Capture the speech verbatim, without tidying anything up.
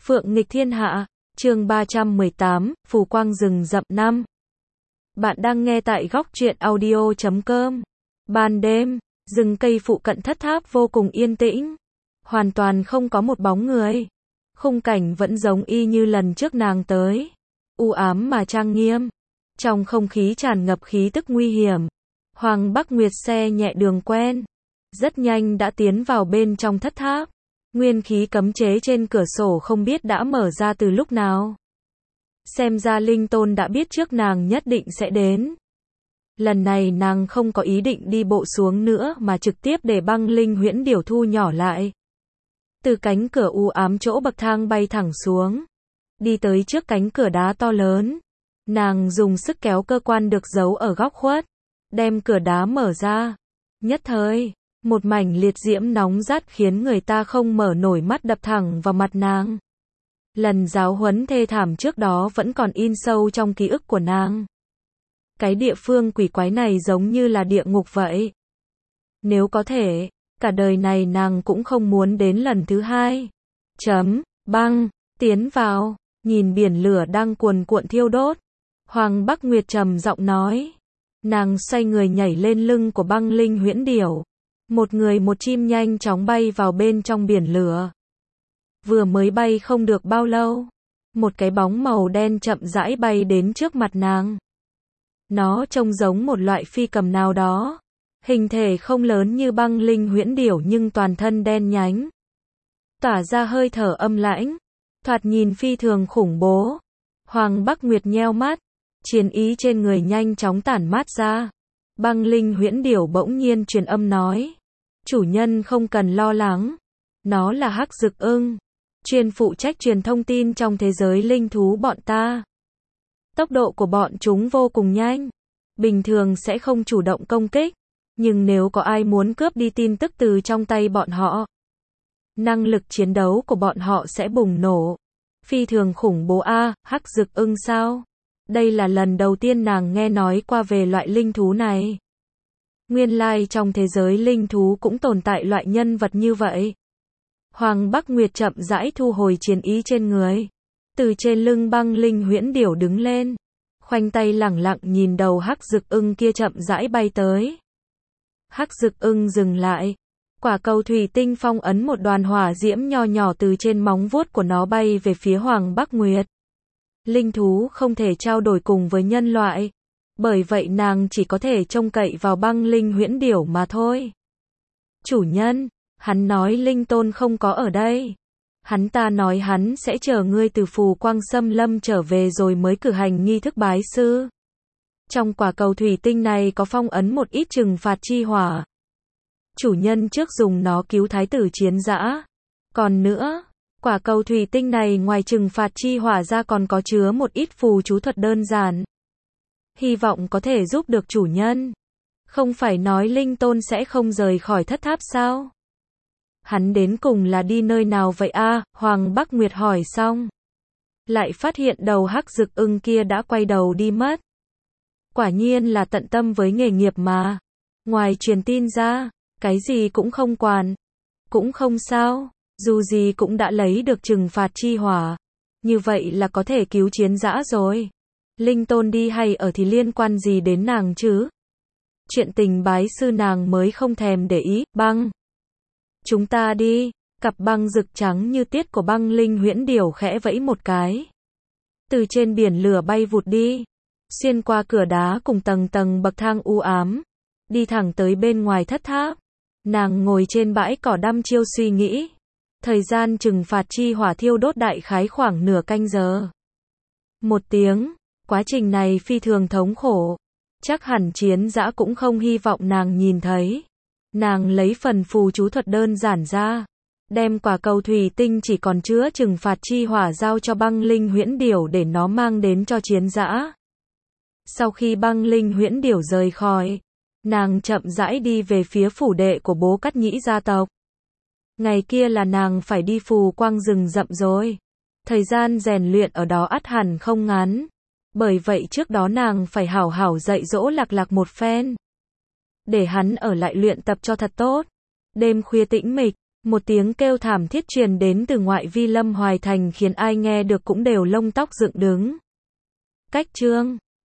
Phượng nghịch thiên hạ, chương ba trăm mười tám, Phù quang rừng rậm năm. Bạn đang nghe tại góc truyện audio chấm com. Ban đêm, rừng cây phụ cận thất tháp vô cùng yên tĩnh. Hoàn toàn không có một bóng người. Khung cảnh vẫn giống y như lần trước nàng tới. U ám mà trang nghiêm. Trong không khí tràn ngập khí tức nguy hiểm. Hoàng Bắc Nguyệt xe nhẹ đường quen. Rất nhanh đã tiến vào bên trong thất tháp. Nguyên khí cấm chế trên cửa sổ không biết đã mở ra từ lúc nào. Xem ra Linh Tôn đã biết trước nàng nhất định sẽ đến. Lần này nàng không có ý định đi bộ xuống nữa mà trực tiếp để băng linh huyễn điểu thu nhỏ lại. Từ cánh cửa u ám chỗ bậc thang bay thẳng xuống. Đi tới trước cánh cửa đá to lớn. Nàng dùng sức kéo cơ quan được giấu ở góc khuất. Đem cửa đá mở ra. Nhất thời, một mảnh liệt diễm nóng rát khiến người ta không mở nổi mắt đập thẳng vào mặt nàng. Lần giáo huấn thê thảm trước đó vẫn còn in sâu trong ký ức của nàng. Cái địa phương quỷ quái này giống như là địa ngục vậy. Nếu có thể, cả đời này nàng cũng không muốn đến lần thứ hai. Chấm, băng, tiến vào, nhìn biển lửa đang cuồn cuộn thiêu đốt. Hoàng Bắc Nguyệt trầm giọng nói. Nàng xoay người nhảy lên lưng của băng linh huyễn điểu. Một người một chim nhanh chóng bay vào bên trong biển lửa. Vừa mới bay không được bao lâu, một cái bóng màu đen chậm rãi bay đến trước mặt nàng. Nó trông giống một loại phi cầm nào đó. Hình thể không lớn như băng linh huyễn điểu nhưng toàn thân đen nhánh. Tỏa ra hơi thở âm lãnh. Thoạt nhìn phi thường khủng bố. Hoàng Bắc Nguyệt nheo mắt. Chiến ý trên người nhanh chóng tản mát ra. Băng linh huyễn điểu bỗng nhiên truyền âm nói. Chủ nhân không cần lo lắng. Nó là Hắc Dực Ưng. Chuyên phụ trách truyền thông tin trong thế giới linh thú bọn ta. Tốc độ của bọn chúng vô cùng nhanh. Bình thường sẽ không chủ động công kích. Nhưng nếu có ai muốn cướp đi tin tức từ trong tay bọn họ, năng lực chiến đấu của bọn họ sẽ bùng nổ. Phi thường khủng bố a, à, Hắc Dực Ưng sao? Đây là lần đầu tiên nàng nghe nói qua về loại linh thú này. Nguyên lai trong thế giới linh thú cũng tồn tại loại nhân vật như vậy. Hoàng Bắc Nguyệt chậm rãi thu hồi chiến ý trên người. Từ trên lưng băng linh huyễn điểu đứng lên. Khoanh tay lẳng lặng nhìn đầu Hắc Dực Ưng kia chậm rãi bay tới. Hắc Dực Ưng dừng lại. Quả cầu thủy tinh phong ấn một đoàn hỏa diễm nho nhỏ từ trên móng vuốt của nó bay về phía Hoàng Bắc Nguyệt. Linh thú không thể trao đổi cùng với nhân loại. Bởi vậy nàng chỉ có thể trông cậy vào băng linh huyễn điểu mà thôi. Chủ nhân, hắn nói Linh Tôn không có ở đây. Hắn ta nói hắn sẽ chờ ngươi từ Phù Quang Xâm Lâm trở về rồi mới cử hành nghi thức bái sư. Trong quả cầu thủy tinh này có phong ấn một ít trừng phạt chi hỏa. Chủ nhân trước dùng nó cứu thái tử chiến dã. Còn nữa, quả cầu thủy tinh này ngoài trừng phạt chi hỏa ra còn có chứa một ít phù chú thuật đơn giản. Hy vọng có thể giúp được chủ nhân. Không phải nói Linh Tôn sẽ không rời khỏi thất tháp sao? Hắn đến cùng là đi nơi nào vậy a? À, Hoàng Bắc Nguyệt hỏi xong. Lại phát hiện đầu Hắc Dực Ưng kia đã quay đầu đi mất. Quả nhiên là tận tâm với nghề nghiệp mà. Ngoài truyền tin ra, cái gì cũng không quản. Cũng không sao, dù gì cũng đã lấy được trừng phạt chi hỏa. Như vậy là có thể cứu chiến dã rồi. Linh Tôn đi hay ở thì liên quan gì đến nàng chứ? Chuyện tình bái sư nàng mới không thèm để ý. Băng, chúng ta đi. Cặp băng rực trắng như tiết của băng linh huyễn điểu khẽ vẫy một cái. Từ trên biển lửa bay vụt đi. Xuyên qua cửa đá cùng tầng tầng bậc thang u ám. Đi thẳng tới bên ngoài thất tháp. Nàng ngồi trên bãi cỏ đăm chiêu suy nghĩ. Thời gian trừng phạt chi hỏa thiêu đốt đại khái khoảng nửa canh giờ. Một tiếng. Quá trình này phi thường thống khổ. Chắc hẳn chiến dã cũng không hy vọng nàng nhìn thấy. Nàng lấy phần phù chú thuật đơn giản ra. Đem quả cầu thủy tinh chỉ còn chứa trừng phạt chi hỏa giao cho băng linh huyễn điểu để nó mang đến cho chiến dã. Sau khi băng linh huyễn điểu rời khỏi, nàng chậm rãi đi về phía phủ đệ của bố Cát Nhĩ gia tộc. Ngày kia là nàng phải đi Phù Quang rừng rậm rồi. Thời gian rèn luyện ở đó ắt hẳn không ngắn. Bởi vậy trước đó nàng phải hảo hảo dạy dỗ Lạc Lạc một phen. Để hắn ở lại luyện tập cho thật tốt. Đêm khuya tĩnh mịch, Một tiếng kêu thảm thiết truyền đến từ ngoại vi Lâm Hoài Thành khiến ai nghe được cũng đều lông tóc dựng đứng. Cách chương